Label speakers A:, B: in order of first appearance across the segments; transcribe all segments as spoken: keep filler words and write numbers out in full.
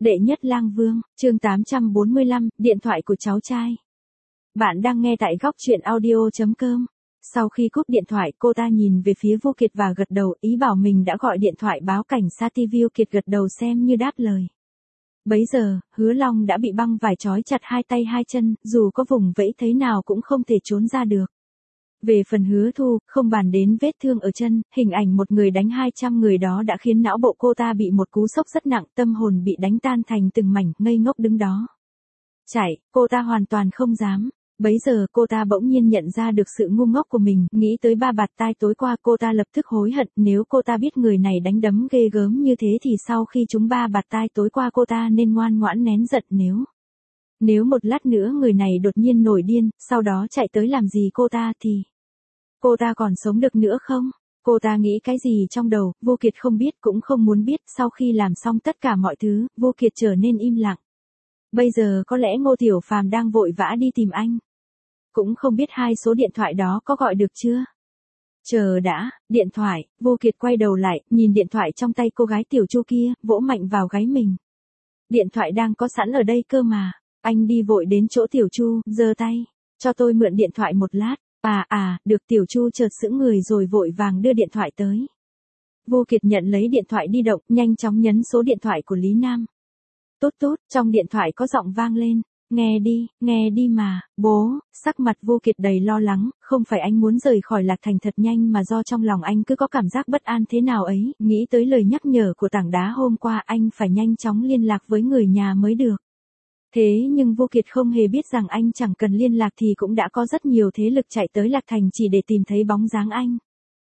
A: Đệ nhất lang vương, chương tám trăm bốn mươi lăm, điện thoại của cháu trai. Bạn đang nghe tại góc truyện audio chấm com. Sau khi cúp điện thoại, cô ta nhìn về phía Vô Kiệt và gật đầu, ý bảo mình đã gọi điện thoại báo cảnh sát. Vô Kiệt gật đầu xem như đáp lời. Bấy giờ, Hứa Long đã bị băng vải trói chặt hai tay hai chân, dù có vùng vẫy thế nào cũng không thể trốn ra được. Về phần Hứa Thu, không bàn đến vết thương ở chân, hình ảnh một người đánh hai trăm người đó đã khiến não bộ cô ta bị một cú sốc rất nặng, tâm hồn bị đánh tan thành từng mảnh, ngây ngốc đứng đó. Chạy, cô ta hoàn toàn không dám. Bấy giờ cô ta bỗng nhiên nhận ra được sự ngu ngốc của mình, nghĩ tới ba bạt tai tối qua cô ta lập tức hối hận, nếu cô ta biết người này đánh đấm ghê gớm như thế thì sau khi chúng ba bạt tai tối qua cô ta nên ngoan ngoãn nén giận. Nếu... Nếu một lát nữa người này đột nhiên nổi điên, sau đó chạy tới làm gì cô ta thì... Cô ta còn sống được nữa không? Cô ta nghĩ cái gì trong đầu, Vô Kiệt không biết cũng không muốn biết. Sau khi làm xong tất cả mọi thứ, Vô Kiệt trở nên im lặng. Bây giờ có lẽ Ngô Tiểu Phàm đang vội vã đi tìm anh. Cũng không biết hai số điện thoại đó có gọi được chưa? Chờ đã, điện thoại, Vô Kiệt quay đầu lại, nhìn điện thoại trong tay cô gái Tiểu Chu kia, vỗ mạnh vào gáy mình. Điện thoại đang có sẵn ở đây cơ mà. Anh đi vội đến chỗ Tiểu Chu, giơ tay. Cho tôi mượn điện thoại một lát. À à, được. Tiểu Chu chợt sững người rồi vội vàng đưa điện thoại tới. Vô Kiệt nhận lấy điện thoại di động, nhanh chóng nhấn số điện thoại của Lý Nam. Tốt tốt, trong điện thoại có giọng vang lên. Nghe đi, nghe đi mà, bố. Sắc mặt Vô Kiệt đầy lo lắng, không phải anh muốn rời khỏi Lạc Thành thật nhanh mà do trong lòng anh cứ có cảm giác bất an thế nào ấy, nghĩ tới lời nhắc nhở của tảng đá hôm qua anh phải nhanh chóng liên lạc với người nhà mới được. Thế nhưng Vô Kiệt không hề biết rằng anh chẳng cần liên lạc thì cũng đã có rất nhiều thế lực chạy tới Lạc Thành chỉ để tìm thấy bóng dáng anh.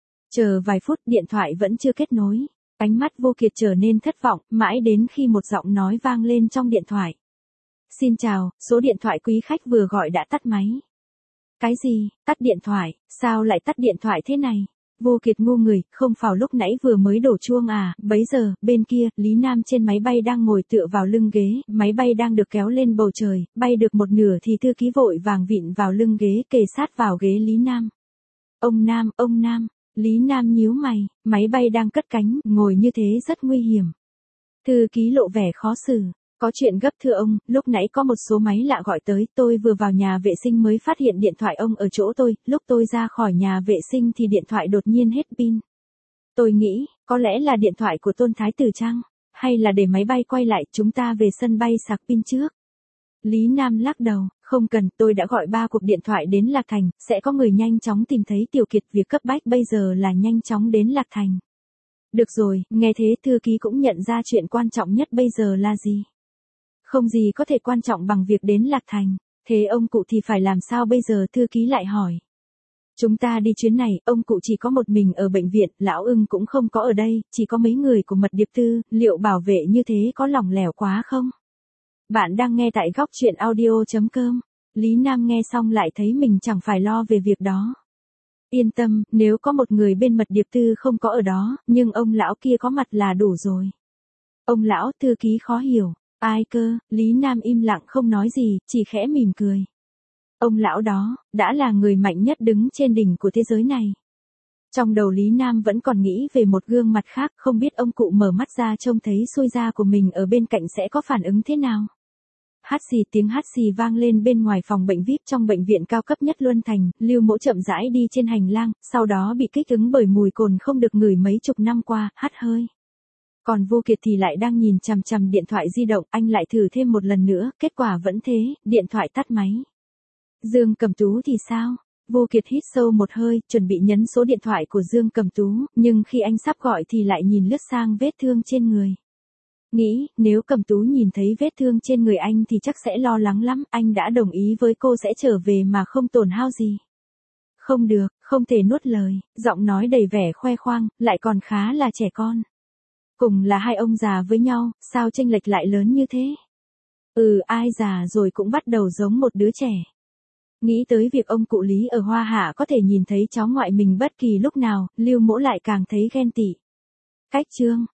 A: Chờ vài phút điện thoại vẫn chưa kết nối. Ánh mắt Vô Kiệt trở nên thất vọng, mãi đến khi một giọng nói vang lên trong điện thoại. Xin chào, số điện thoại quý khách vừa gọi đã tắt máy. Cái gì, tắt điện thoại, sao lại tắt điện thoại thế này? Vô Kiệt ngu người, không phải lúc nãy vừa mới đổ chuông à? Bấy giờ, bên kia, Lý Nam trên máy bay đang ngồi tựa vào lưng ghế, máy bay đang được kéo lên bầu trời, bay được một nửa thì thư ký vội vàng vịn vào lưng ghế kề sát vào ghế Lý Nam. Ông Nam, ông Nam, Lý Nam nhíu mày, máy bay đang cất cánh, ngồi như thế rất nguy hiểm. Thư ký lộ vẻ khó xử. Có chuyện gấp thưa ông, lúc nãy có một số máy lạ gọi tới, tôi vừa vào nhà vệ sinh mới phát hiện điện thoại ông ở chỗ tôi, lúc tôi ra khỏi nhà vệ sinh thì điện thoại đột nhiên hết pin. Tôi nghĩ, có lẽ là điện thoại của Tôn Thái Tử chăng? Hay là để máy bay quay lại, chúng ta về sân bay sạc pin trước? Lý Nam lắc đầu, không cần, tôi đã gọi ba cuộc điện thoại đến Lạc Thành, sẽ có người nhanh chóng tìm thấy Tiểu Kiệt, việc cấp bách bây giờ là nhanh chóng đến Lạc Thành. Được rồi, nghe thế thư ký cũng nhận ra chuyện quan trọng nhất bây giờ là gì? Không gì có thể quan trọng bằng việc đến Lạc Thành. Thế ông cụ thì phải làm sao bây giờ? Thư ký lại hỏi. Chúng ta đi chuyến này, ông cụ chỉ có một mình ở bệnh viện, lão ưng cũng không có ở đây, chỉ có mấy người của Mật Điệp Tư, liệu bảo vệ như thế có lỏng lẻo quá không? Bạn đang nghe tại góc truyện audio chấm com. Lý Nam nghe xong lại thấy mình chẳng phải lo về việc đó. Yên tâm, nếu có một người bên Mật Điệp Tư không có ở đó, nhưng ông lão kia có mặt là đủ rồi. Ông lão? Thư ký khó hiểu. Ai cơ? Lý Nam im lặng không nói gì, chỉ khẽ mỉm cười. Ông lão đó, đã là người mạnh nhất đứng trên đỉnh của thế giới này. Trong đầu Lý Nam vẫn còn nghĩ về một gương mặt khác, không biết ông cụ mở mắt ra trông thấy xôi da của mình ở bên cạnh sẽ có phản ứng thế nào. Hát xì, tiếng hát xì vang lên bên ngoài phòng bệnh vi ai pi trong bệnh viện cao cấp nhất Luân Thành, Lưu Mỗ chậm rãi đi trên hành lang, sau đó bị kích ứng bởi mùi cồn không được ngửi mấy chục năm qua, hắt hơi. Còn Vô Kiệt thì lại đang nhìn chằm chằm điện thoại di động, anh lại thử thêm một lần nữa, kết quả vẫn thế, điện thoại tắt máy. Dương Cẩm Tú thì sao? Vô Kiệt hít sâu một hơi, chuẩn bị nhấn số điện thoại của Dương Cẩm Tú, nhưng khi anh sắp gọi thì lại nhìn lướt sang vết thương trên người. Nghĩ, nếu Cẩm Tú nhìn thấy vết thương trên người anh thì chắc sẽ lo lắng lắm, anh đã đồng ý với cô sẽ trở về mà không tổn hao gì. Không được, không thể nuốt lời, giọng nói đầy vẻ khoe khoang, lại còn khá là trẻ con. Cùng là hai ông già với nhau, sao chênh lệch lại lớn như thế? Ừ, ai già rồi cũng bắt đầu giống một đứa trẻ. Nghĩ tới việc ông cụ Lý ở Hoa Hạ có thể nhìn thấy cháu ngoại mình bất kỳ lúc nào, Lưu Mỗ lại càng thấy ghen tị. Cách chương,